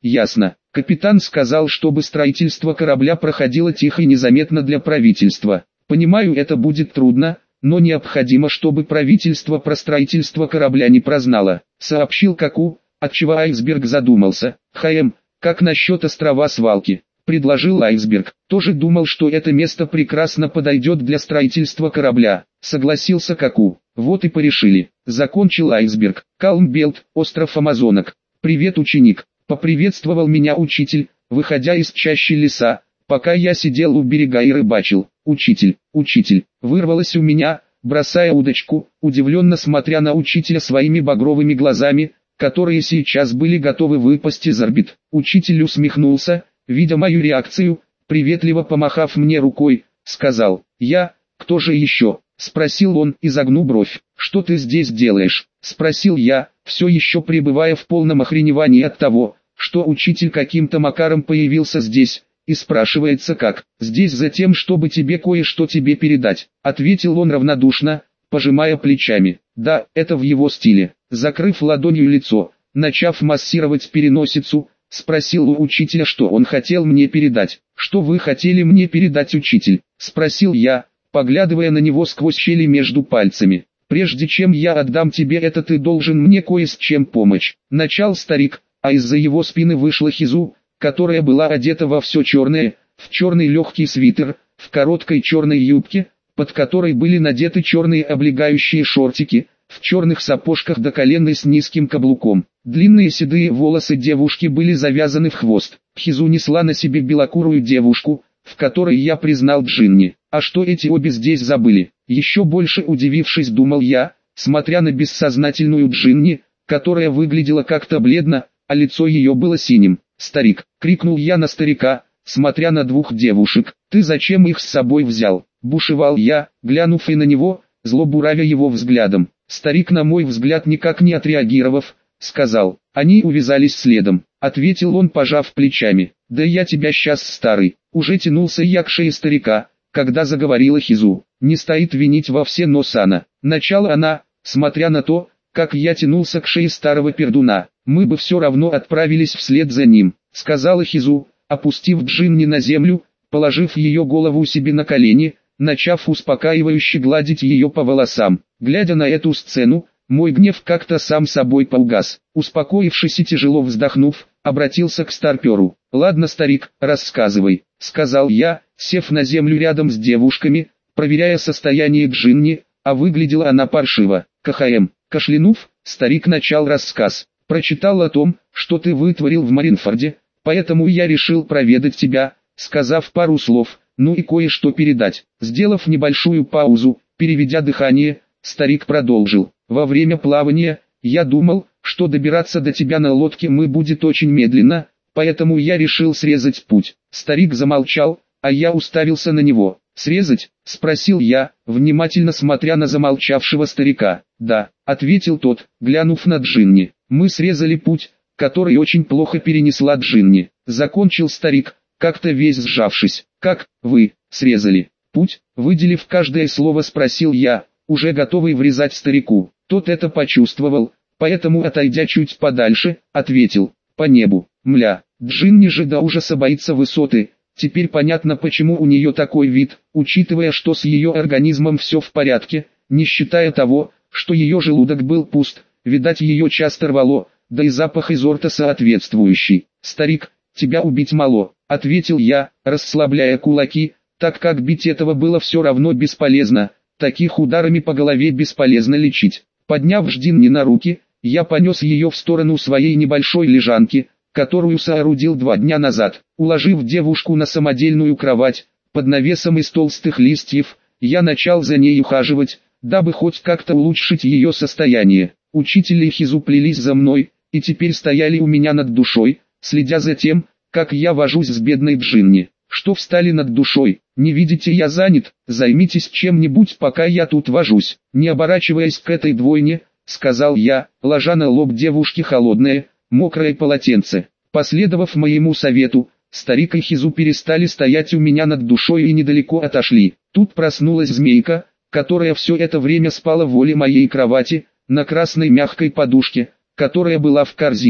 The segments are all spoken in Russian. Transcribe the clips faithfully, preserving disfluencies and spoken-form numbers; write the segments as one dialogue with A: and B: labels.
A: ясно. Капитан сказал, чтобы строительство корабля проходило тихо и незаметно для правительства. Понимаю, это будет трудно, но необходимо, чтобы правительство про строительство корабля не прознало, сообщил Каку, отчего Айсберг задумался. Хм, как насчет острова Свалки? Предложил Айсберг. Тоже думал, что это место прекрасно подойдет для строительства корабля, согласился Каку. Вот и порешили. Закончил Айсберг. Калмбелт, остров Амазонок. Привет, ученик. Поприветствовал меня учитель, выходя из чащи леса, пока я сидел у берега и рыбачил. Учитель, учитель, вырвалось у меня, бросая удочку, удивленно смотря на учителя своими багровыми глазами, которые сейчас были готовы выпасть из орбит. Учитель усмехнулся, видя мою реакцию, приветливо помахав мне рукой, сказал: «Я, кто же еще?» — спросил он, изогнув бровь. «Что ты здесь делаешь?» — спросил я, все еще пребывая в полном охреневании от того, что учитель каким-то макаром появился здесь, и спрашивается как. «Здесь за тем, чтобы тебе кое-что тебе передать», — ответил он равнодушно, пожимая плечами. Да, это в его стиле. Закрыв ладонью лицо, начав массировать переносицу, спросил у учителя, что он хотел мне передать. «Что вы хотели мне передать, учитель?» — спросил я, поглядывая на него сквозь щели между пальцами. «Прежде чем я отдам тебе это, ты должен мне кое с чем помочь», — начал старик, а из-за его спины вышла Хизу, которая была одета во все черное, в черный легкий свитер, в короткой черной юбке, под которой были надеты черные облегающие шортики, в черных сапожках до колена с низким каблуком. Длинные седые волосы девушки были завязаны в хвост. Хизу несла на себе белокурую девушку, в которой я признал Джинни. А что эти обе здесь забыли? Еще больше удивившись, думал я, смотря на бессознательную Джинни, которая выглядела как-то бледно, а лицо ее было синим. «Старик!» — крикнул я на старика, смотря на двух девушек. «Ты зачем их с собой взял?» — бушевал я, глянув и на него, зло буравя его взглядом. Старик, на мой взгляд никак не отреагировав, сказал: «Они увязались следом», — ответил он, пожав плечами. «Да я тебя сейчас, старый!» Уже тянулся я к шее старика, когда заговорила Хизу. «Не стоит винить во все Носана», — начала она, смотря на то, как я тянулся к шее старого пердуна. «Мы бы все равно отправились вслед за ним», — сказала Хизу, опустив Джинни на землю, положив ее голову себе на колени, начав успокаивающе гладить ее по волосам. Глядя на эту сцену, мой гнев как-то сам собой поугас. Успокоившись и тяжело вздохнув, обратился к старперу. «Ладно, старик, рассказывай», — сказал я, сев на землю рядом с девушками, проверяя состояние Джинни, а выглядела она паршиво. «КХМ», кашлянув, старик начал рассказ. «Прочитал о том, что ты вытворил в Маринфорде, поэтому я решил проведать тебя», сказав пару слов, ну и кое-что передать. Сделав небольшую паузу, переведя дыхание, старик продолжил. «Во время плавания, я думал, что добираться до тебя на лодке мы будет очень медленно, поэтому я решил срезать путь». Старик замолчал, а я уставился на него. «Срезать?» — спросил я, внимательно смотря на замолчавшего старика. «Да», — ответил тот, глянув на Джинни. «Мы срезали путь, который очень плохо перенесла Джинни», — закончил старик, как-то весь сжавшись. «Как вы срезали путь?» — выделив каждое слово, спросил я, уже готовый врезать старику. Тот это почувствовал, поэтому, отойдя чуть подальше, ответил: «По небу». Мля, Джинни же до ужаса боится высоты. Теперь понятно, почему у нее такой вид, учитывая, что с ее организмом все в порядке, не считая того, что ее желудок был пуст, видать, ее часто рвало, да и запах изо рта соответствующий. «Старик, тебя убить мало», — ответил я, расслабляя кулаки, так как бить этого было все равно бесполезно, таких ударами по голове бесполезно лечить. Подняв Джинни на руки, я понес ее в сторону своей небольшой лежанки, которую соорудил два дня назад. Уложив девушку на самодельную кровать, под навесом из толстых листьев, я начал за ней ухаживать, дабы хоть как-то улучшить ее состояние. Учитель и Хизу плелись за мной, и теперь стояли у меня над душой, следя за тем, как я вожусь с бедной Джинни. «Что встали над душой? Не видите, я занят, займитесь чем-нибудь, пока я тут вожусь». Не оборачиваясь к этой двойне, сказал я, ложа на лоб девушки холодное, мокрое полотенце. Последовав моему совету, старик и Хизу перестали стоять у меня над душой и недалеко отошли. Тут проснулась змейка, которая все это время спала в воле моей кровати, на красной мягкой подушке, которая была в корзинке.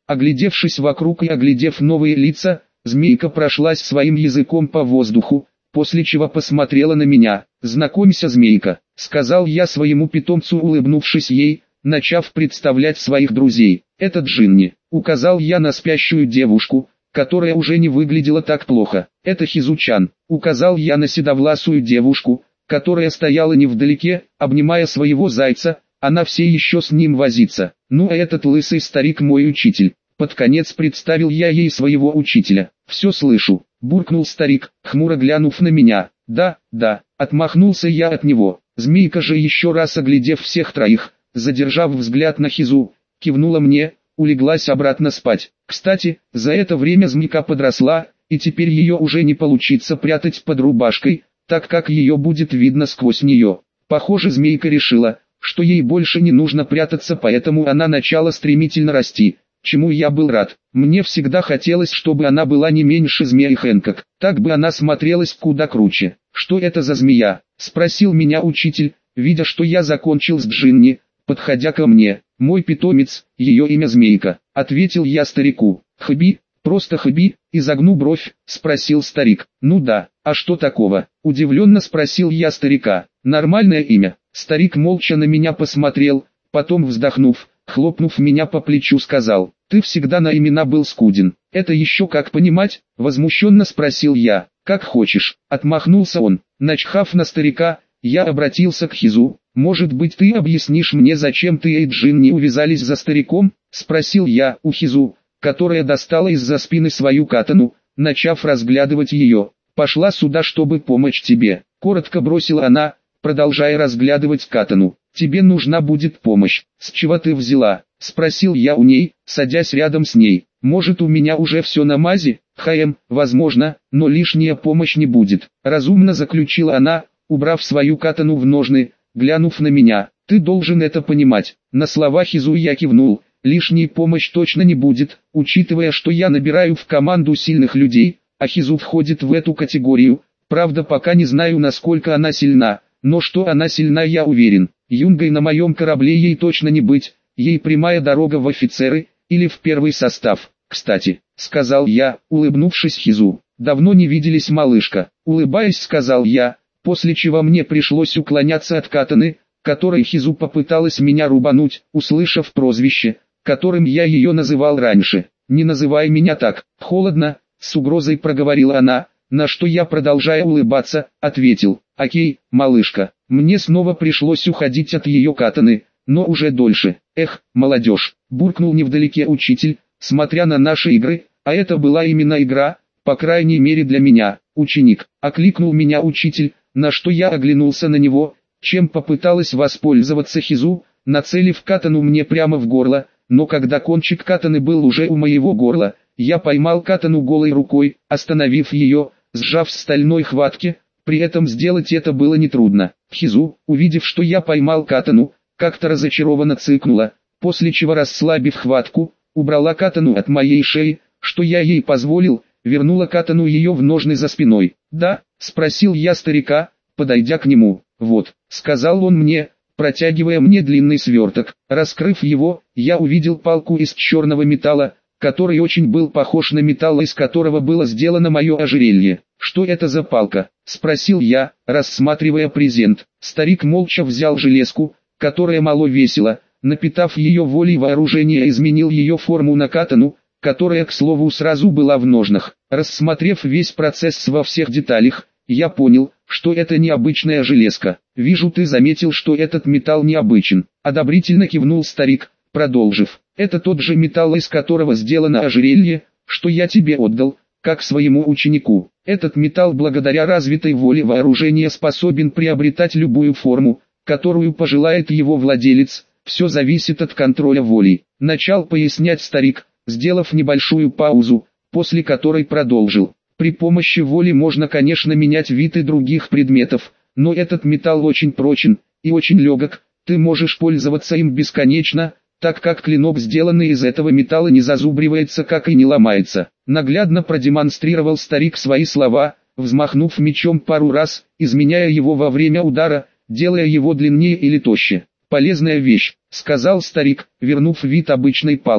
A: Оглядевшись вокруг и оглядев новые лица, змейка прошлась своим языком по воздуху, после чего посмотрела на меня. «Знакомься, змейка», — сказал я своему питомцу, улыбнувшись ей, начав представлять своих друзей. «Это Джинни», — указал я на спящую девушку, которая уже не выглядела так плохо. «Это Хизучан», — указал я на седовласую девушку, которая стояла невдалеке, обнимая своего зайца, она все еще с ним возится. «Ну а этот лысый старик мой учитель». Под конец представил я ей своего учителя. «Все слышу», — буркнул старик, хмуро глянув на меня. «Да, да», — отмахнулся я от него. Змейка же, еще раз оглядев всех троих, задержав взгляд на Хизу, кивнула мне, улеглась обратно спать. Кстати, за это время змейка подросла, и теперь ее уже не получится прятать под рубашкой, так как ее будет видно сквозь нее. Похоже, змейка решила, что ей больше не нужно прятаться, поэтому она начала стремительно расти, чему я был рад. Мне всегда хотелось, чтобы она была не меньше змеи Хэнкок, так бы она смотрелась куда круче. «Что это за змея?» — спросил меня учитель, видя, что я закончил с Джинни, подходя ко мне. «Мой питомец, ее имя Змейка», — ответил я старику. «Хби, просто Хби», — изогнув бровь, спросил старик. «Ну да, а что такого?» — удивленно спросил я старика. «Нормальное имя». Старик молча на меня посмотрел, потом, вздохнув, хлопнув меня по плечу, сказал: «Ты всегда на имена был скуден». «Это еще как понимать?» — возмущенно спросил я. «Как хочешь», — отмахнулся он. Начхав на старика, я обратился к Хизу. «Может быть, ты объяснишь мне, зачем ты и Джинни увязались за стариком?» — спросил я у Хизу, которая достала из-за спины свою катану, начав разглядывать ее. «Пошла сюда, чтобы помочь тебе», — коротко бросила она, продолжая разглядывать катану. «Тебе нужна будет помощь». «С чего ты взяла?» — спросил я у ней, садясь рядом с ней. «Может, у меня уже все на мази?» «Хаем, возможно, но лишняя помощь не будет», — разумно заключила она, убрав свою катану в ножны, глянув на меня. «Ты должен это понимать». На слова Хизу я кивнул. Лишней помощи точно не будет, учитывая, что я набираю в команду сильных людей, а Хизу входит в эту категорию. Правда, пока не знаю, насколько она сильна, но что она сильна, я уверен. Юнгой на моем корабле ей точно не быть, ей прямая дорога в офицеры, или в первый состав. «Кстати», — сказал я, улыбнувшись Хизу, — «давно не виделись, малышка». Улыбаясь, сказал я, после чего мне пришлось уклоняться от катаны, которой Хизу попыталась меня рубануть, услышав прозвище, которым я ее называл раньше. «Не называй меня так», — холодно, с угрозой проговорила она, на что я, продолжая улыбаться, ответил: «Окей, малышка». Мне снова пришлось уходить от ее катаны, но уже дольше. «Эх, молодежь», — буркнул невдалеке учитель, смотря на наши игры, а это была именно игра, по крайней мере для меня. «Ученик», — окликнул меня учитель, на что я оглянулся на него, чем попыталась воспользоваться Хизу, нацелив катану мне прямо в горло, но когда кончик катаны был уже у моего горла, я поймал катану голой рукой, остановив ее, сжав в стальной хватке, при этом сделать это было нетрудно. Хизу, увидев, что я поймал катану, как-то разочарованно цыкнула, после чего, расслабив хватку, убрала катану от моей шеи, что я ей позволил, вернула катану ее в ножны за спиной. «Да?» — спросил я старика, подойдя к нему. «Вот», — сказал он мне, протягивая мне длинный сверток. Раскрыв его, я увидел палку из черного металла, который очень был похож на металл, из которого было сделано мое ожерелье. «Что это за палка?» — спросил я, рассматривая презент. Старик молча взял железку, которая мало весила, напитав ее волей вооружения, изменил ее форму на катану, которая, к слову, сразу была в ножнах. Рассмотрев весь процесс во всех деталях, я понял, что это необычная железка. «Вижу, ты заметил, что этот металл необычен», — одобрительно кивнул старик, продолжив. «Это тот же металл, из которого сделано ожерелье, что я тебе отдал, как своему ученику. Этот металл, благодаря развитой воле вооружения, способен приобретать любую форму, которую пожелает его владелец, все зависит от контроля воли», — начал пояснять старик, сделав небольшую паузу, после которой продолжил. «При помощи воли можно, конечно, менять вид и других предметов, но этот металл очень прочен и очень легок, ты можешь пользоваться им бесконечно, так как клинок, сделанный из этого металла, не зазубривается, как и не ломается». Наглядно продемонстрировал старик свои слова, взмахнув мечом пару раз, изменяя его во время удара, делая его длиннее или тоще. «Полезная вещь», — сказал старик, вернув вид обычной палки.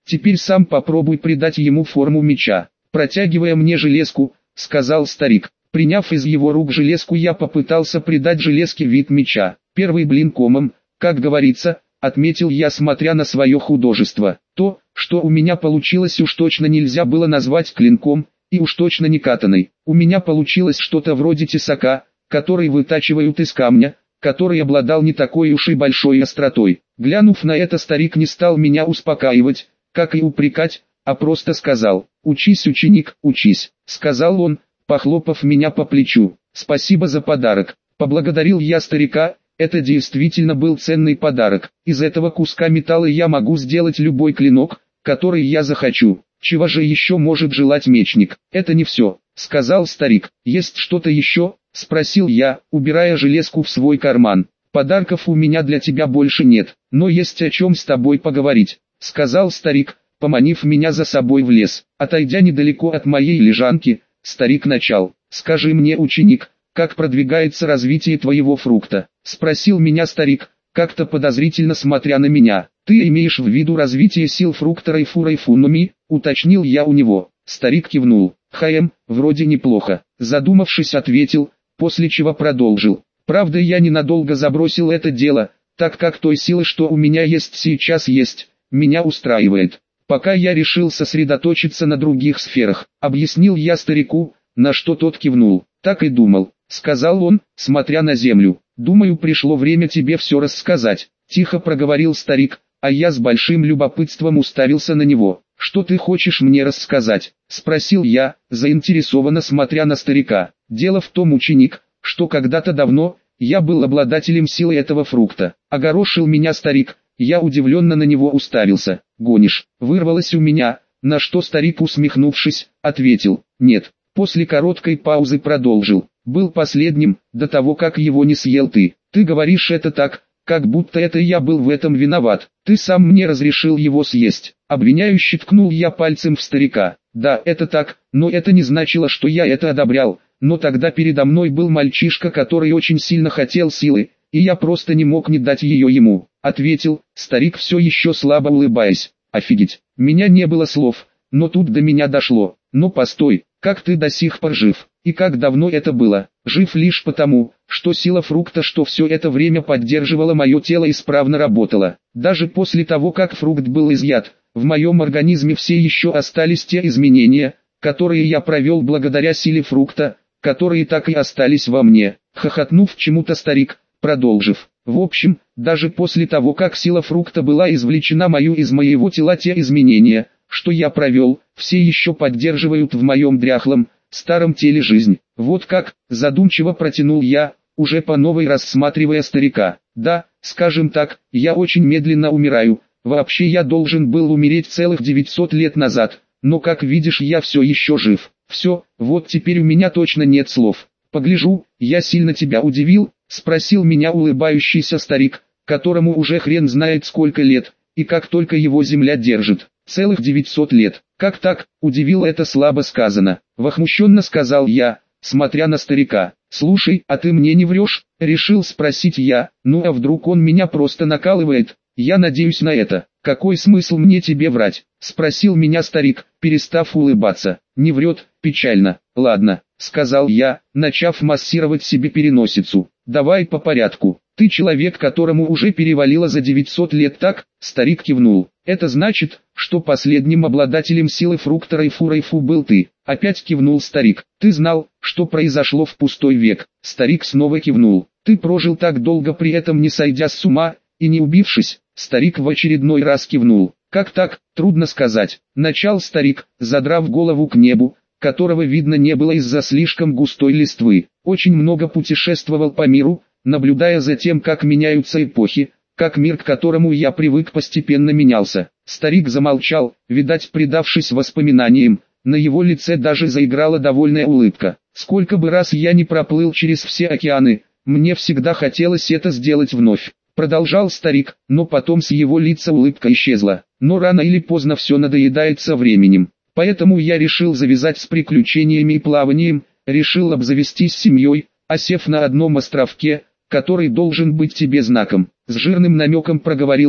A: Теперь сам попробуй придать ему форму меча. Протягивая мне железку, сказал старик. Приняв из его рук железку, я попытался придать железке вид меча. Первый блин комом, как говорится, отметил я, смотря на свое художество. То, что у меня получилось, уж точно нельзя было назвать клинком, и уж точно не катаной. У меня получилось что-то вроде тесака, который вытачивают из камня, который обладал не такой уж и большой остротой. Глянув на это, старик не стал меня успокаивать, как и упрекать, а просто сказал: «Учись, ученик, учись», — сказал он, похлопав меня по плечу. «Спасибо за подарок». Поблагодарил я старика, это действительно был ценный подарок. Из этого куска металла я могу сделать любой клинок, который я захочу. Чего же еще может желать мечник? Это не все, сказал старик. Есть что-то еще? Спросил я, убирая железку в свой карман. Подарков у меня для тебя больше нет, но есть о чем с тобой поговорить, сказал старик, поманив меня за собой в лес. Отойдя недалеко от моей лежанки, старик начал: «Скажи мне, ученик, как продвигается развитие твоего фрукта?» Спросил меня старик, как-то подозрительно смотря на меня. «Ты имеешь в виду развитие сил фрукта Райфу Райфунами?» Уточнил я у него. Старик кивнул. «Хаем, вроде неплохо», задумавшись, ответил, после чего продолжил. «Правда, я ненадолго забросил это дело, так как той силы, что у меня есть сейчас есть, меня устраивает. Пока я решил сосредоточиться на других сферах», объяснил я старику, на что тот кивнул. «Так и думал», сказал он, смотря на землю. «Думаю, пришло время тебе все рассказать», тихо проговорил старик, а я с большим любопытством уставился на него. «Что ты хочешь мне рассказать?» спросил я, заинтересованно смотря на старика. «Дело в том, ученик, что когда-то давно я был обладателем силы этого фрукта», огорошил меня старик. Я удивленно на него уставился. «Гонишь?» вырвалось у меня, на что старик, усмехнувшись, ответил: «Нет». После короткой паузы продолжил: «Был последним, до того как его не съел ты. Ты говоришь это так, как будто это я был в этом виноват. Ты сам мне разрешил его съесть». Обвиняюще ткнул я пальцем в старика. «Да, это так, но это не значило, что я это одобрял. Но тогда передо мной был мальчишка, который очень сильно хотел силы, и я просто не мог не дать ее ему», ответил старик, все еще слабо улыбаясь. «Офигеть, меня не было слов, но тут до меня дошло. Но постой, как ты до сих пор жив? И как давно это было?» «Жив лишь потому, что сила фрукта, что все это время поддерживала мое тело, исправно работала. Даже после того, как фрукт был изъят, в моем организме все еще остались те изменения, которые я провел благодаря силе фрукта, которые так и остались во мне», хохотнув чему-то, старик продолжив: «В общем, даже после того, как сила фрукта была извлечена мою из моего тела, те изменения, что я провел, все еще поддерживают в моем дряхлом, старом теле жизнь». «Вот как?» задумчиво протянул я, уже по новой рассматривая старика. «Да, скажем так, я очень медленно умираю. Вообще я должен был умереть целых девятьсот лет назад, но как видишь, я все еще жив. Все, вот теперь у меня точно нет слов. Погляжу, я сильно тебя удивил?» спросил меня улыбающийся старик, которому уже хрен знает сколько лет, и как только его земля держит. «Целых девятьсот лет. Как так?» удивил, это слабо сказано. Возмущенно сказал я, смотря на старика. «Слушай, а ты мне не врешь?» решил спросить я. «Ну а вдруг он меня просто накалывает? Я надеюсь на это». «Какой смысл мне тебе врать?» спросил меня старик, перестав улыбаться. «Не врет, печально. Ладно», сказал я, начав массировать себе переносицу. «Давай по порядку. Ты человек, которому уже перевалило за девятьсот лет, так?» Старик кивнул. «Это значит, что последним обладателем силы фрукта Райфу Райфу был ты». Опять кивнул старик. «Ты знал, что произошло в пустой век?» Старик снова кивнул. «Ты прожил так долго, при этом не сойдя с ума и не убившись?» Старик в очередной раз кивнул. «Как так? Трудно сказать», начал старик, задрав голову к небу, которого видно не было из-за слишком густой листвы. «Очень много путешествовал по миру, наблюдая за тем, как меняются эпохи, как мир, к которому я привык, постепенно менялся». Старик замолчал, видать, предавшись воспоминаниям, на его лице даже заиграла довольная улыбка. «Сколько бы раз я не проплыл через все океаны, мне всегда хотелось это сделать вновь», продолжал старик, но потом с его лица улыбка исчезла. «Но рано или поздно все надоедает со временем. Поэтому я решил завязать с приключениями и плаванием, решил обзавестись семьей, осев на одном островке, который должен быть тебе знаком». С жирным намеком проговорил он,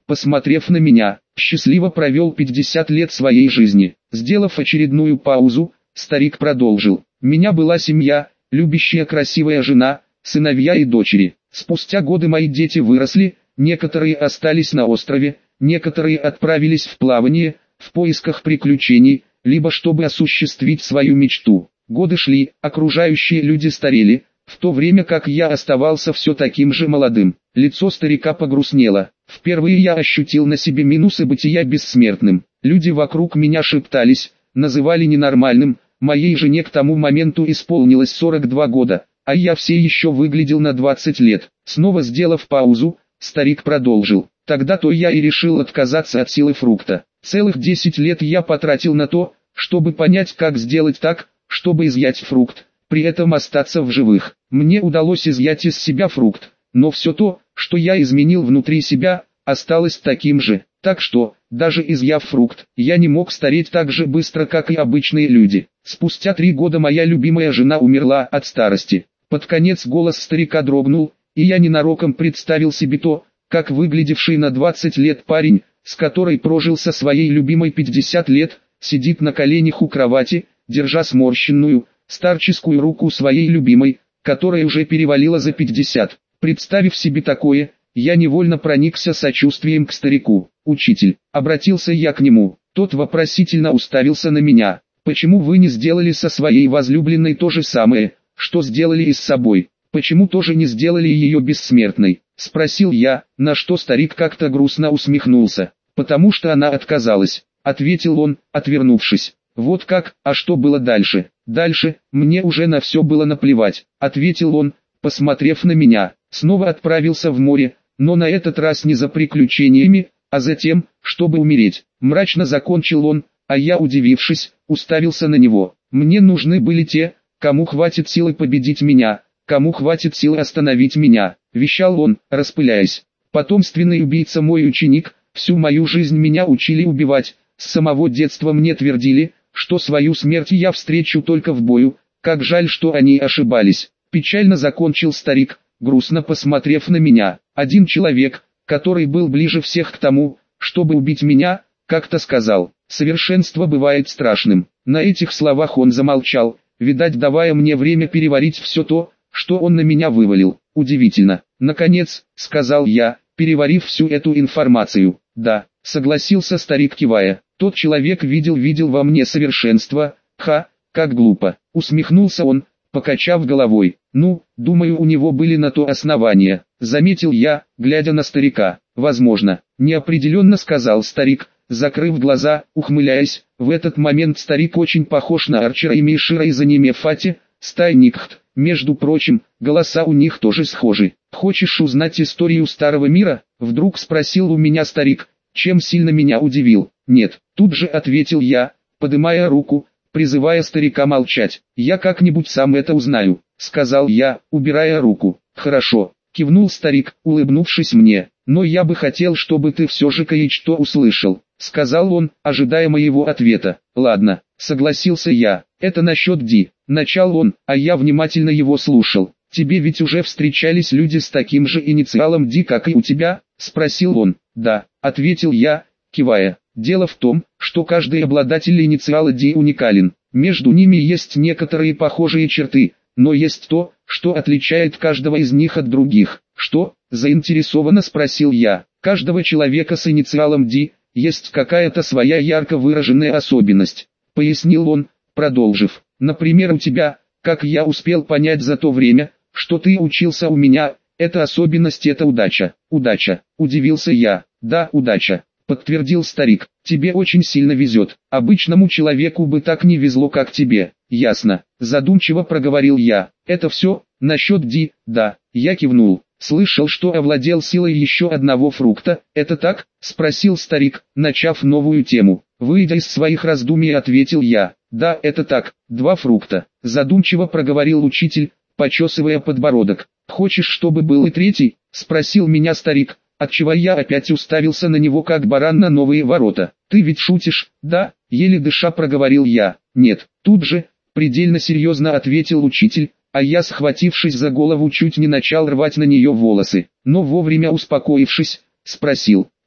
A: посмотрев на меня, счастливо провел пятьдесят лет своей жизни. Сделав очередную паузу, старик продолжил. Меня была семья, любящая красивая жена, сыновья и дочери. Спустя годы мои дети выросли, некоторые остались на острове, некоторые отправились в плавание, в поисках приключений, либо чтобы осуществить свою мечту. Годы шли, окружающие люди старели, в то время как я оставался все таким же молодым. Лицо старика погрустнело. Впервые я ощутил на себе минусы бытия бессмертным. Люди вокруг меня шептались, называли ненормальным. Моей жене к тому моменту исполнилось сорок два года, а я все еще выглядел на двадцать лет. Снова сделав паузу, старик продолжил. Тогда-то я и решил отказаться от силы фрукта. Целых десять лет я потратил на то, чтобы понять, как сделать так, чтобы изъять фрукт, при этом остаться в живых. Мне удалось изъять из себя фрукт, но все то, что я изменил внутри себя, осталось таким же. Так что, даже изъяв фрукт, я не мог стареть так же быстро, как и обычные люди. Спустя три года моя любимая жена умерла от старости. Под конец голос старика дрогнул, и я ненароком представил себе то, как выглядевший на двадцать лет парень, с которой прожил со своей любимой пятьдесят лет, сидит на коленях у кровати, держа сморщенную, старческую руку своей любимой, которая уже перевалила за пятьдесят. Представив себе такое, я невольно проникся сочувствием к старику. «Учитель», обратился я к нему, тот вопросительно уставился на меня. «Почему вы не сделали со своей возлюбленной то же самое, что сделали и с собой? Почему тоже не сделали ее бессмертной?» Спросил я, на что старик как-то грустно усмехнулся. «Потому что она отказалась», ответил он, отвернувшись. «Вот как, а что было дальше?» «Дальше, мне уже на все было наплевать», ответил он, посмотрев на меня. Снова отправился в море, но на этот раз не за приключениями, а за тем, чтобы умереть. Мрачно закончил он, а я, удивившись, уставился на него. Мне нужны были те, кому хватит силы победить меня, кому хватит силы остановить меня, вещал он, распыляясь. Потомственный убийца мой ученик, всю мою жизнь меня учили убивать, с самого детства мне твердили, что свою смерть я встречу только в бою, как жаль, что они ошибались. Печально закончил старик, грустно посмотрев на меня. Один человек, который был ближе всех к тому, чтобы убить меня, как-то сказал: «Совершенство бывает страшным». На этих словах он замолчал, видать, давая мне время переварить все то, что он на меня вывалил. Удивительно. «Наконец», — сказал я, переварив всю эту информацию. «Да», — согласился старик, кивая. «Тот человек видел видел во мне совершенство. Ха, как глупо», — усмехнулся он, покачав головой. «Ну, думаю, у него были на то основания», — заметил я, глядя на старика. «Возможно», — неопределенно сказал старик, закрыв глаза, ухмыляясь. В этот момент старик очень похож на Арчера и Мишира из аниме Фати, Стайникхт. Между прочим, голоса у них тоже схожи. «Хочешь узнать историю старого мира?» — вдруг спросил у меня старик, чем сильно меня удивил. «Нет», — тут же ответил я, подымая руку, призывая старика молчать. «Я как-нибудь сам это узнаю», — сказал я, убирая руку. «Хорошо», — кивнул старик, улыбнувшись мне. «Но я бы хотел, чтобы ты все же кое-что услышал», — сказал он, ожидая моего ответа. «Ладно», — согласился я. «Это насчет Ди», — начал он, а я внимательно его слушал. «Тебе ведь уже встречались люди с таким же инициалом Ди, как и у тебя?» — спросил он. «Да», — ответил я, кивая. «Дело в том, что каждый обладатель инициала Ди уникален. Между ними есть некоторые похожие черты, но есть то, что отличает каждого из них от других». «Что?» — заинтересованно спросил я. «Каждого человека с инициалом Ди есть какая-то своя ярко выраженная особенность», — пояснил он, продолжив. «Например, у тебя, как я успел понять за то время, что ты учился у меня, эта особенность — это удача». «Удача», — удивился я. «Да, удача», — подтвердил старик. «Тебе очень сильно везет. Обычному человеку бы так не везло, как тебе». «Ясно», — задумчиво проговорил я. «Это все? Насчет Ди?» «Да», — я кивнул. «Слышал, что овладел силой еще одного фрукта, это так?» — спросил старик, начав новую тему. Выйдя из своих раздумий, ответил я. «Да, это так, два фрукта», — задумчиво проговорил учитель, почесывая подбородок. «Хочешь, чтобы был и третий?» — спросил меня старик, отчего я опять уставился на него как баран на новые ворота. «Ты ведь шутишь, да?» — еле дыша проговорил я. «Нет», — тут же, предельно серьезно ответил учитель, а я, схватившись за голову, чуть не начал рвать на нее волосы, но вовремя успокоившись, спросил: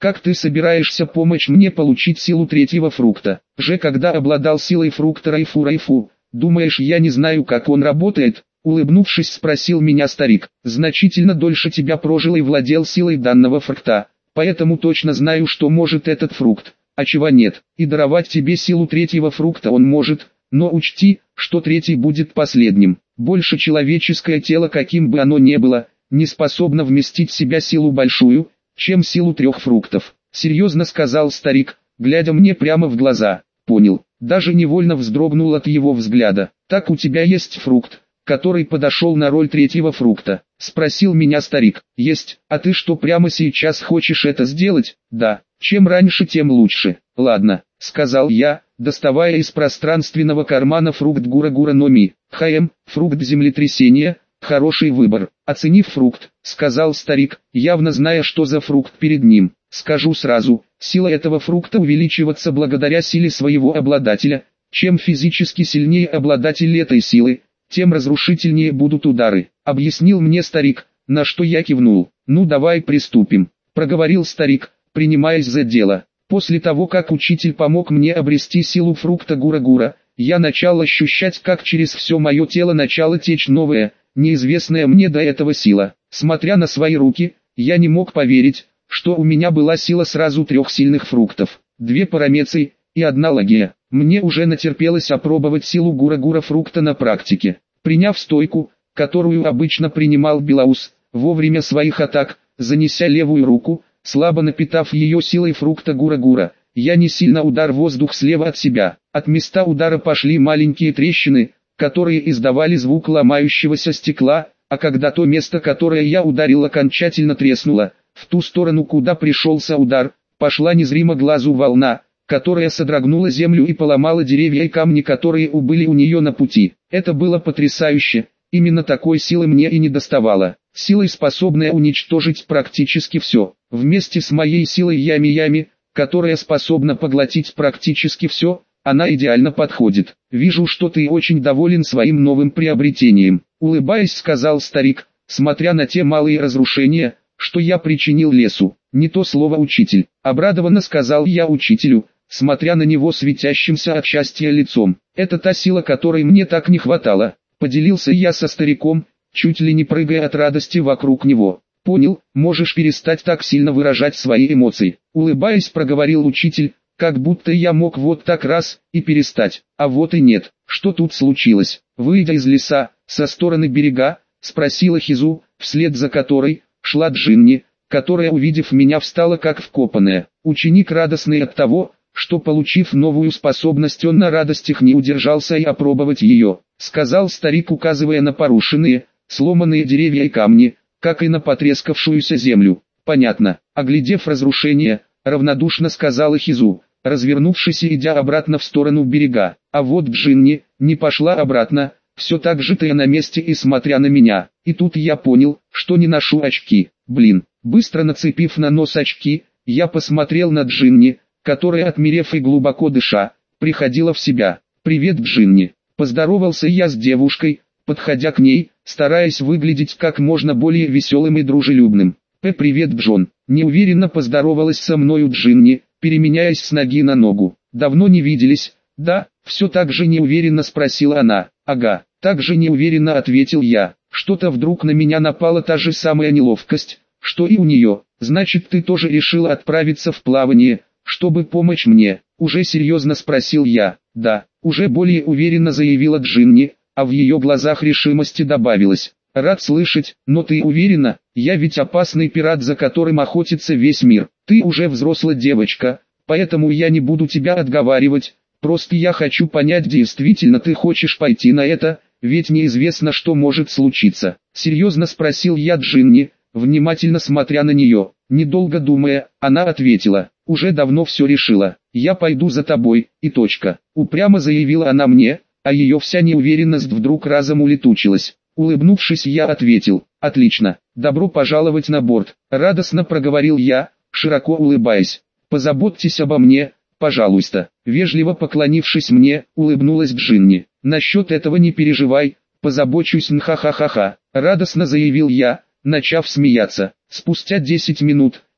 A: Как ты собираешься помочь мне получить силу третьего фрукта? Же когда обладал силой фрукта Райфу-Райфу, думаешь, я не знаю, как он работает? Улыбнувшись, спросил меня старик. Значительно дольше тебя прожил и владел силой данного фрукта, поэтому точно знаю, что может этот фрукт, а чего нет. И даровать тебе силу третьего фрукта он может, но учти, что третий будет последним. Больше человеческое тело, каким бы оно ни было, не способно вместить в себя силу большую, чем силу трех фруктов. Серьезно сказал старик, глядя мне прямо в глаза. Понял, даже невольно вздрогнул от его взгляда. Так у тебя есть фрукт, который подошел на роль третьего фрукта? Спросил меня старик. Есть, а ты что, прямо сейчас хочешь это сделать? Да, чем раньше, тем лучше. Ладно, сказал я, доставая из пространственного кармана фрукт Гура-Гура но Ми. ХМ, фрукт землетрясения, хороший выбор. Оценив фрукт, сказал старик, явно зная, что за фрукт перед ним. Скажу сразу, сила этого фрукта увеличивается благодаря силе своего обладателя. Чем физически сильнее обладатель этой силы, тем разрушительнее будут удары, объяснил мне старик, на что я кивнул. Ну давай приступим, проговорил старик, принимаясь за дело. После того, как учитель помог мне обрести силу фрукта Гура-Гура, я начал ощущать, как через все мое тело начало течь новая, неизвестная мне до этого сила. Смотря на свои руки, я не мог поверить, что у меня была сила сразу трех сильных фруктов, две парамеции и одна лагия. Мне уже натерпелось опробовать силу Гура-Гура фрукта на практике. Приняв стойку, которую обычно принимал Белаус, вовремя своих атак, занеся левую руку, слабо напитав ее силой фрукта Гура-Гура, я не сильно удар в воздух слева от себя. От места удара пошли маленькие трещины, которые издавали звук ломающегося стекла, а когда то место, которое я ударил, окончательно треснуло, в ту сторону, куда пришелся удар, пошла незримо глазу волна, которая содрогнула землю и поломала деревья и камни, которые убыли у нее на пути. Это было потрясающе, именно такой силы мне и не доставало. Силой, способная уничтожить практически все. Вместе с моей силой Ями-Ями, которая способна поглотить практически все, она идеально подходит. Вижу, что ты очень доволен своим новым приобретением. Улыбаясь, сказал старик, смотря на те малые разрушения, что я причинил лесу. Не то слово учитель. Обрадованно сказал я учителю, смотря на него светящимся от счастья лицом. Это та сила, которой мне так не хватало. Поделился я со стариком, чуть ли не прыгая от радости вокруг него. Понял, можешь перестать так сильно выражать свои эмоции. Улыбаясь, проговорил учитель, как будто я мог вот так раз и перестать. А вот и нет. Что тут случилось? Выйдя из леса, со стороны берега, спросила Хизу, вслед за которой шла Джинни, которая, увидев меня, встала как вкопанная. Ученик, радостный от того, что, получив новую способность, он на радостях не удержался и опробовать ее, сказал старик, указывая на порушенные, сломанные деревья и камни, как и на потрескавшуюся землю. Понятно. Оглядев разрушение, равнодушно сказала Хизу, развернувшись и идя обратно в сторону берега. А вот Джинни не пошла обратно, все так же тая на месте и смотря на меня. И тут я понял, что не ношу очки. Блин. Быстро нацепив на нос очки, я посмотрел на Джинни, которая, отмерев и глубоко дыша, приходила в себя. «Привет, Джинни!» Поздоровался я с девушкой, подходя к ней, стараясь выглядеть как можно более веселым и дружелюбным. «П, привет, Джон!» Неуверенно поздоровалась со мною Джинни, переменяясь с ноги на ногу. «Давно не виделись, да?» Все так же неуверенно спросила она. «Ага», так же неуверенно ответил я. Что-то вдруг на меня напала та же самая неловкость, что и у нее. «Значит, ты тоже решила отправиться в плавание, чтобы помочь мне?» Уже серьезно спросил я. «Да», уже более уверенно заявила Джинни, а в ее глазах решимости добавилось. «Рад слышать, но ты уверена? Я ведь опасный пират, за которым охотится весь мир. Ты уже взрослая девочка, поэтому я не буду тебя отговаривать. Просто я хочу понять, действительно ты хочешь пойти на это, ведь неизвестно, что может случиться». Серьезно спросил я Джинни, внимательно смотря на нее. Недолго думая, она ответила: «Уже давно все решила. Я пойду за тобой, и точка». Упрямо заявила она мне, а ее вся неуверенность вдруг разом улетучилась. Улыбнувшись, я ответил: «Отлично, добро пожаловать на борт», — радостно проговорил я, широко улыбаясь. «Позаботьтесь обо мне, пожалуйста». Вежливо поклонившись мне, улыбнулась Джинни. «Насчет этого не переживай, позабочусь, нха-ха-ха-ха», — радостно заявил я, начав смеяться. Спустя десять минут,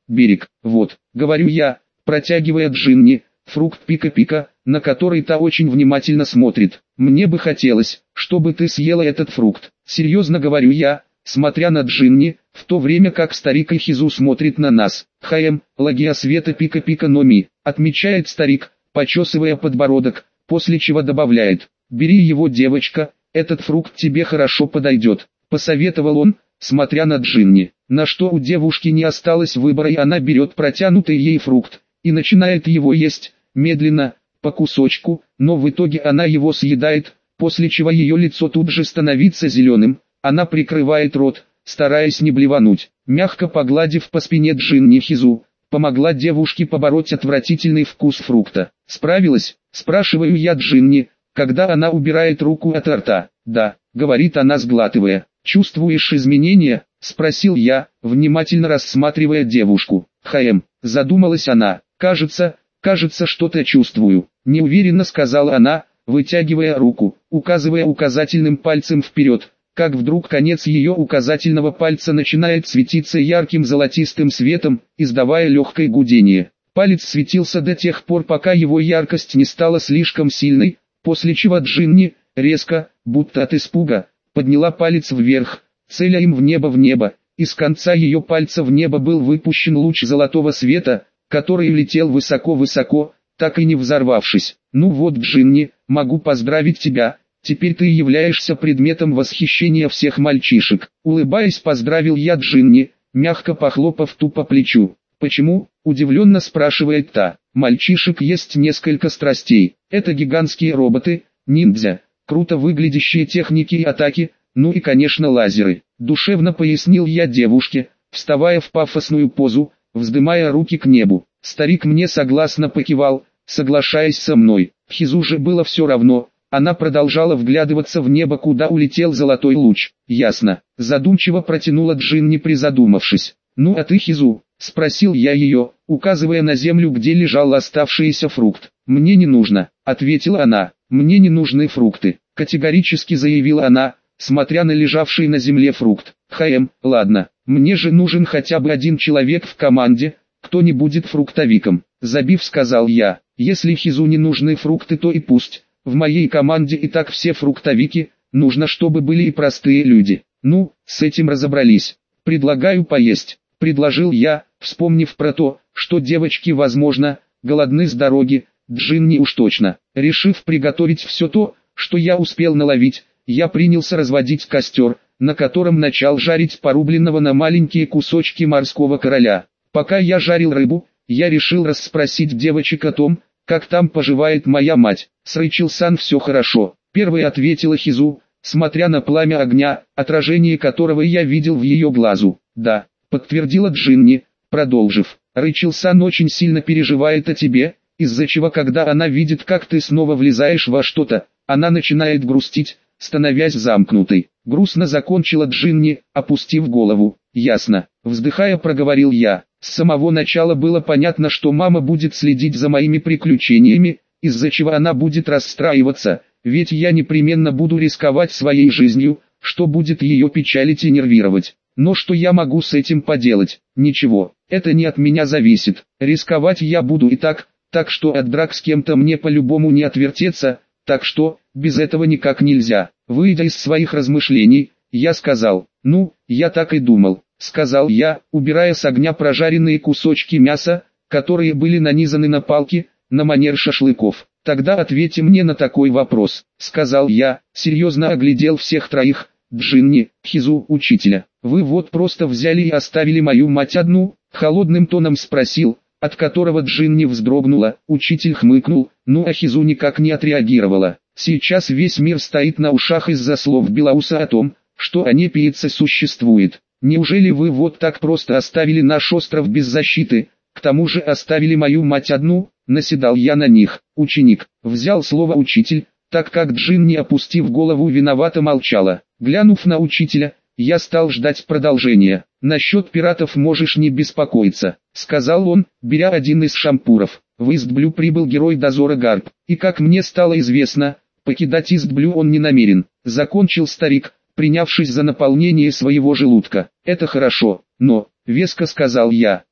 A: берег, вот, говорю я, протягивая Джинни фрукт пика-пика, на который та очень внимательно смотрит. Мне бы хотелось, чтобы ты съела этот фрукт. Серьезно говорю я, смотря на Джинни, в то время как старик Хизу смотрит на нас. Хаем, лагия света пика-пика номи, отмечает старик, почесывая подбородок, после чего добавляет: бери его, девочка, этот фрукт тебе хорошо подойдет. Посоветовал он, смотря на Джинни, на что у девушки не осталось выбора, и она берет протянутый ей фрукт и начинает его есть, медленно, по кусочку, но в итоге она его съедает, после чего ее лицо тут же становится зеленым, она прикрывает рот, стараясь не блевануть. Мягко погладив по спине Джинни Хизу, помогла девушке побороть отвратительный вкус фрукта. «Справилась?» – спрашиваю я Джинни, когда она убирает руку от рта. «Да», – говорит она, сглатывая. «Чувствуешь изменения?» – спросил я, внимательно рассматривая девушку. «Хаем», – задумалась она, – «кажется, кажется, что-то чувствую», – неуверенно сказала она, вытягивая руку, указывая указательным пальцем вперед, как вдруг конец ее указательного пальца начинает светиться ярким золотистым светом, издавая легкое гудение. Палец светился до тех пор, пока его яркость не стала слишком сильной, после чего Джинни, резко, будто от испуга, подняла палец вверх, целя им в небо в небо. Из конца ее пальца в небо был выпущен луч золотого света, который летел высоко-высоко, так и не взорвавшись. «Ну вот, Джинни, могу поздравить тебя, теперь ты являешься предметом восхищения всех мальчишек». Улыбаясь, поздравил я Джинни, мягко похлопав ту по плечу. «Почему?» – удивленно спрашивает та. «Мальчишек есть несколько страстей. Это гигантские роботы, ниндзя, круто выглядящие техники и атаки, ну и, конечно, лазеры». Душевно пояснил я девушке, вставая в пафосную позу, вздымая руки к небу. Старик мне согласно покивал, соглашаясь со мной. Хизу же было все равно, она продолжала вглядываться в небо, куда улетел золотой луч. «Ясно», – задумчиво протянула Джинни, призадумавшись. «Ну а ты, Хизу?» – спросил я ее, указывая на землю, где лежал оставшийся фрукт. «Мне не нужно», – ответила она. «Мне не нужны фрукты», – категорически заявила она, смотря на лежавший на земле фрукт. «Хаем, ладно, мне же нужен хотя бы один человек в команде, кто не будет фруктовиком», – забив, сказал я. «Если Хизу не нужны фрукты, то и пусть. В моей команде и так все фруктовики, нужно, чтобы были и простые люди». «Ну, с этим разобрались. Предлагаю поесть», – предложил я, вспомнив про то, что девочки, возможно, голодны с дороги, Джинни уж точно. Решив приготовить все то, что я успел наловить, я принялся разводить костер, на котором начал жарить порубленного на маленькие кусочки морского короля. Пока я жарил рыбу, я решил расспросить девочек о том, как там поживает моя мать. «С Рэйчел-сан все хорошо», — первой ответила Хизу, смотря на пламя огня, отражение которого я видел в ее глазу. «Да», — подтвердила Джинни, продолжив. «Рэйчел-сан очень сильно переживает о тебе, из-за чего, когда она видит, как ты снова влезаешь во что-то, она начинает грустить, становясь замкнутой». Грустно закончила Джинни, опустив голову. «Ясно», — вздыхая, проговорил я. С самого начала было понятно, что мама будет следить за моими приключениями, из-за чего она будет расстраиваться, ведь я непременно буду рисковать своей жизнью, что будет ее печалить и нервировать. Но что я могу с этим поделать? Ничего, это не от меня зависит. Рисковать я буду и так, так что от драк с кем-то мне по-любому не отвертеться, так что, без этого никак нельзя. Выйдя из своих размышлений, я сказал: «Ну, я так и думал», — сказал я, убирая с огня прожаренные кусочки мяса, которые были нанизаны на палки, на манер шашлыков. «Тогда ответьте мне на такой вопрос», — сказал я, серьезно оглядел всех троих, Джинни, Хизу, учителя. «Вы вот просто взяли и оставили мою мать одну?» — холодным тоном спросил, от которого Джинни вздрогнула. Учитель хмыкнул, ну а Хизу никак не отреагировала. Сейчас весь мир стоит на ушах из-за слов Белауса о том, что Анепиица существует. Неужели вы вот так просто оставили наш остров без защиты, к тому же оставили мою мать одну? Наседал я на них. Ученик, взял слово учитель, так как Джинни, опустив голову, виновато молчала. Глянув на учителя, я стал ждать продолжения. «Насчет пиратов можешь не беспокоиться», — сказал он, беря один из шампуров. В Истблю прибыл герой дозора Гарп, и как мне стало известно, покидать Истблю он не намерен. Закончил старик, принявшись за наполнение своего желудка. «Это хорошо, но», — веско сказал я,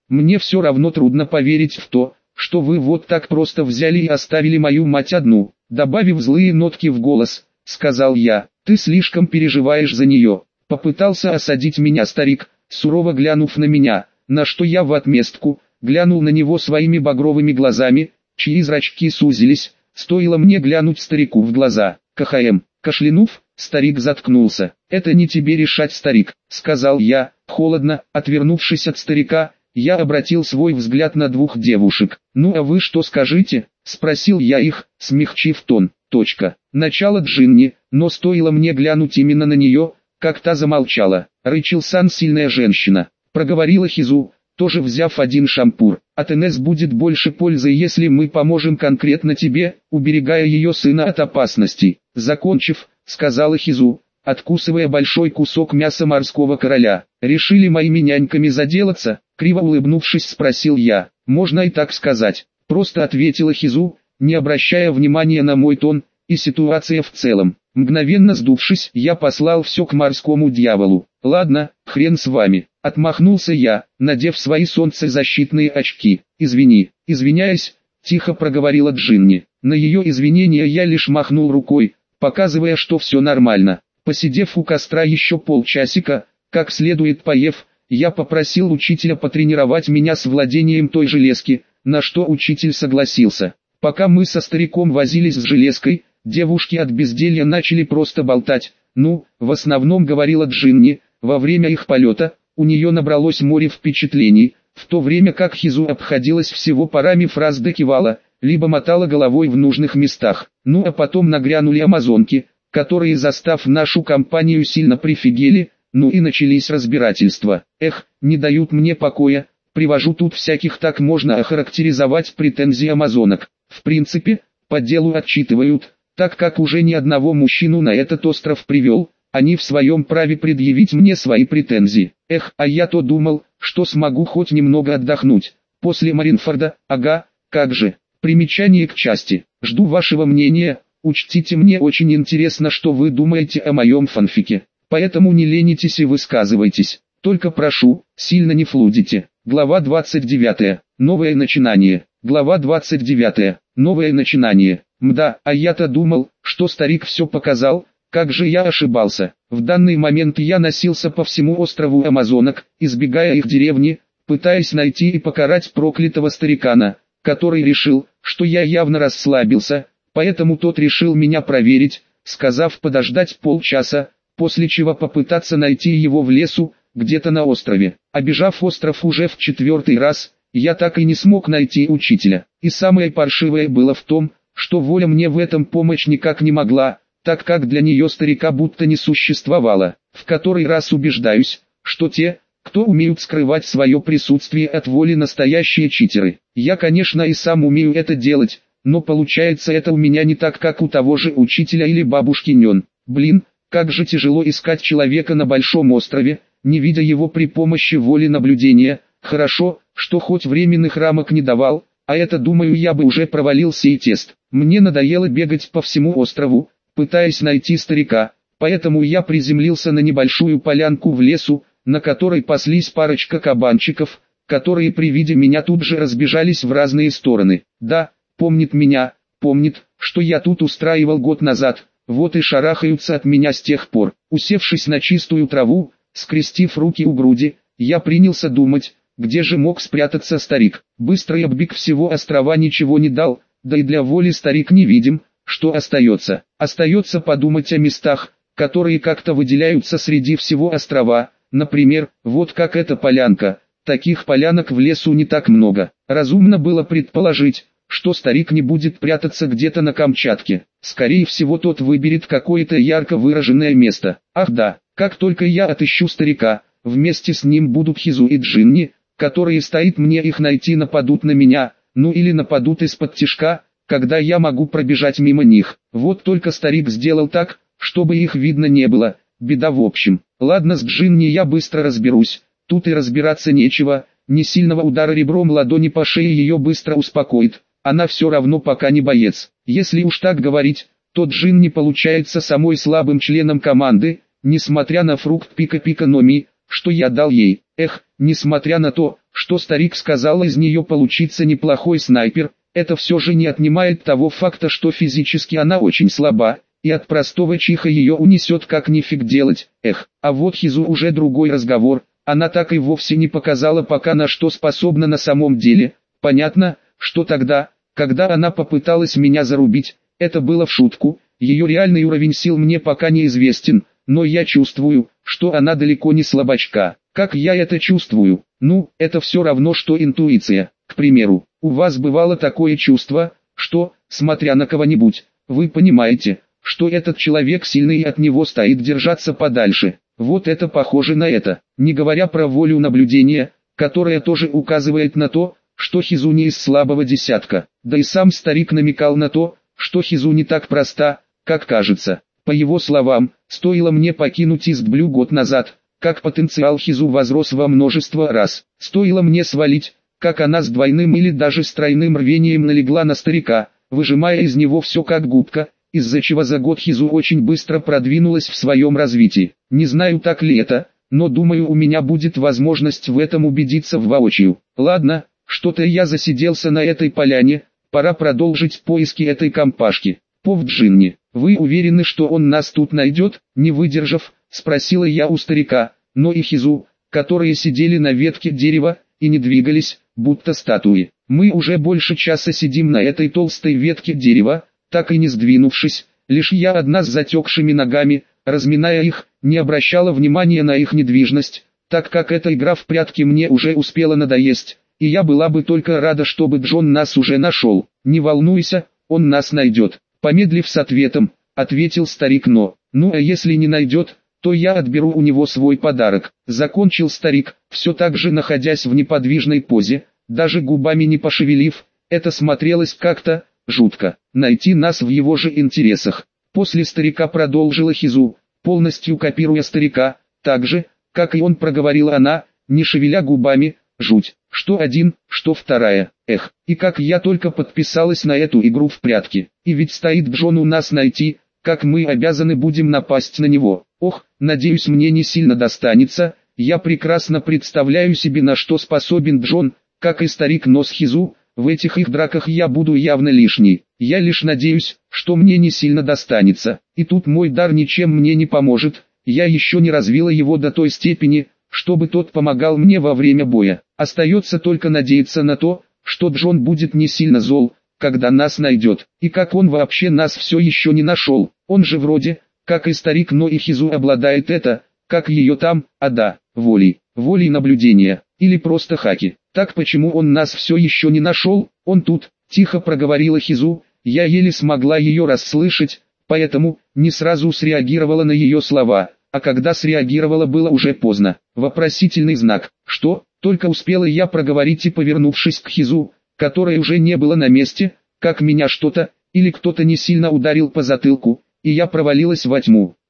A: Мне все равно трудно поверить в то, что вы вот так просто взяли и оставили мою мать одну. Добавив злые нотки в голос, сказал я, ты слишком переживаешь за нее. Попытался осадить меня старик, сурово глянув на меня, на что я в отместку глянул на него своими багровыми глазами, чьи зрачки сузились, стоило мне глянуть старику в глаза. КХМ, кашлянув, старик заткнулся. «Это не тебе решать, старик», — сказал я, холодно, отвернувшись от старика. Я обратил свой взгляд на двух девушек. «Ну а вы что скажете?» — спросил я их, смягчив тон. Точка. Начало Джинни, но стоило мне глянуть именно на нее, как та замолчала. «Рэйчел-сан сильная женщина», — проговорила Хизу, тоже взяв один шампур. «От Инесс будет больше пользы, если мы поможем конкретно тебе, уберегая ее сына от опасностей». Закончив, сказала Хизу, откусывая большой кусок мяса морского короля. «Решили моими няньками заделаться?» Криво улыбнувшись, спросил я. «Можно и так сказать», — просто ответила Хизу, не обращая внимания на мой тон и ситуация в целом. Мгновенно сдувшись, я послал все к морскому дьяволу. «Ладно, хрен с вами», — отмахнулся я, надев свои солнцезащитные очки. «Извини». «Извиняюсь», — тихо проговорила Джинни. На ее извинения я лишь махнул рукой, показывая, что все нормально. Посидев у костра еще полчасика, как следует поев, я попросил учителя потренировать меня с владением той железки, на что учитель согласился. Пока мы со стариком возились с железкой, девушки от безделья начали просто болтать. Ну, в основном говорила Джинни, во время их полета, у нее набралось море впечатлений, в то время как Хизу обходилась всего парами фраз да кивала, либо мотала головой в нужных местах. Ну а потом нагрянули амазонки, которые, застав нашу компанию, сильно прифигели, ну и начались разбирательства. Эх, не дают мне покоя, привожу тут всяких, так можно охарактеризовать претензии амазонок. В принципе, по делу отчитывают, так как уже ни одного мужчину на этот остров привел, они в своем праве предъявить мне свои претензии. Эх, а я-то думал, что смогу хоть немного отдохнуть. После Маринфорда, ага, как же. Примечание к части. Жду вашего мнения, учтите, мне очень интересно, что вы думаете о моем фанфике. Поэтому не ленитесь и высказывайтесь. Только прошу, сильно не флудите. Глава двадцать девятая. Новое начинание. Глава двадцать девятая. Новое начинание. Мда, а я-то думал, что старик все показал, как же я ошибался. В данный момент я носился по всему острову амазонок, избегая их деревни, пытаясь найти и покарать проклятого старикана, который решил, что я явно расслабился, поэтому тот решил меня проверить, сказав подождать полчаса, после чего попытаться найти его в лесу, где-то на острове. Обежав остров уже в четвертый раз, я так и не смог найти учителя. И самое паршивое было в том, что воля мне в этом помочь никак не могла, так как для нее старика будто не существовало. В который раз убеждаюсь, что те, кто умеют скрывать свое присутствие от воли, настоящие читеры. Я, конечно, и сам умею это делать, но получается это у меня не так, как у того же учителя или бабушки Нён. Блин, как же тяжело искать человека на большом острове, не видя его при помощи воли наблюдения. Хорошо, что хоть временных рамок не давал, а это, думаю, я бы уже провалил сей тест. Мне надоело бегать по всему острову, пытаясь найти старика, поэтому я приземлился на небольшую полянку в лесу, на которой паслись парочка кабанчиков, которые при виде меня тут же разбежались в разные стороны. Да, помнит меня, помнит, что я тут устраивал год назад, вот и шарахаются от меня с тех пор. Усевшись на чистую траву, скрестив руки у груди, я принялся думать, где же мог спрятаться старик. Быстрый оббег всего острова ничего не дал, да и для воли старик невидим. Что остается? Остается подумать о местах, которые как-то выделяются среди всего острова, например, вот как эта полянка. Таких полянок в лесу не так много. Разумно было предположить, что старик не будет прятаться где-то на Камчатке. Скорее всего, тот выберет какое-то ярко выраженное место. Ах да, как только я отыщу старика, вместе с ним будут Хизу и Джинни, которые, стоит мне их найти, нападут на меня, ну или нападут из-под тишка, когда я могу пробежать мимо них. Вот только старик сделал так, чтобы их видно не было. Беда в общем. Ладно, с Джинни я быстро разберусь. Тут и разбираться нечего. Ни сильного удара ребром ладони по шее ее быстро успокоит. Она все равно пока не боец. Если уж так говорить, то Джинни получается самой слабым членом команды, несмотря на фрукт пика-пика Номи, что я дал ей. Эх, несмотря на то, что старик сказал, из нее получится неплохой снайпер, это все же не отнимает того факта, что физически она очень слаба, и от простого чиха ее унесет как нифиг делать. Эх, а вот Хизу уже другой разговор, она так и вовсе не показала пока, на что способна на самом деле. Понятно, что тогда, когда она попыталась меня зарубить, это было в шутку, ее реальный уровень сил мне пока неизвестен, но я чувствую, что она далеко не слабачка. Как я это чувствую? Ну, это все равно, что интуиция. К примеру, у вас бывало такое чувство, что, смотря на кого-нибудь, вы понимаете, что этот человек сильный и от него стоит держаться подальше. Вот это похоже на это, не говоря про волю наблюдения, которая тоже указывает на то, что Хизу не из слабого десятка. Да и сам старик намекал на то, что Хизу не так проста, как кажется. По его словам, стоило мне покинуть Истблю год назад, как потенциал Хизу возрос во множество раз. Стоило мне свалить, как она с двойным или даже с тройным рвением налегла на старика, выжимая из него все как губка, из-за чего за год Хизу очень быстро продвинулась в своем развитии. Не знаю, так ли это, но думаю, у меня будет возможность в этом убедиться воочию. Ладно, что-то я засиделся на этой поляне, пора продолжить поиски этой компашки. Пов Джинни, вы уверены, что он нас тут найдет? Не выдержав, спросила я у старика, но и Хизу, которые сидели на ветке дерева и не двигались, будто статуи. Мы уже больше часа сидим на этой толстой ветке дерева, так и не сдвинувшись, лишь я одна с затекшими ногами, разминая их, не обращала внимания на их недвижность, так как эта игра в прятки мне уже успела надоесть, и я была бы только рада, чтобы Джон нас уже нашел. Не волнуйся, он нас найдет. Помедлив с ответом, ответил старик, но, ну а если не найдет, то я отберу у него свой подарок. Закончил старик, все так же находясь в неподвижной позе, даже губами не пошевелив, это смотрелось как-то жутко. Найти нас в его же интересах. После старика продолжила Хизу, полностью копируя старика, так же, как и он, проговорила она, не шевеля губами. Жуть, что один, что вторая, эх, и как я только подписалась на эту игру в прятки, и ведь стоит Джон у нас найти, как мы обязаны будем напасть на него. Ох, надеюсь, мне не сильно достанется, я прекрасно представляю себе, на что способен Джон, как и старик Нос Хизу, в этих их драках я буду явно лишний, я лишь надеюсь, что мне не сильно достанется, и тут мой дар ничем мне не поможет, я еще не развила его до той степени, чтобы тот помогал мне во время боя. Остается только надеяться на то, что Джон будет не сильно зол, когда нас найдет. И как он вообще нас все еще не нашел. Он же вроде, как и старик, но и Хизу обладает это, как ее там, а да, волей, волей наблюдения, или просто хаки. Так почему он нас все еще не нашел? Он тут, тихо проговорила Хизу, я еле смогла ее расслышать, поэтому не сразу среагировала на ее слова. А когда среагировала, было уже поздно. Вопросительный знак. Что? Только успела я проговорить и, повернувшись к Хизу, которой уже не было на месте, как меня что-то, или кто-то не сильно ударил по затылку, и я провалилась во тьму.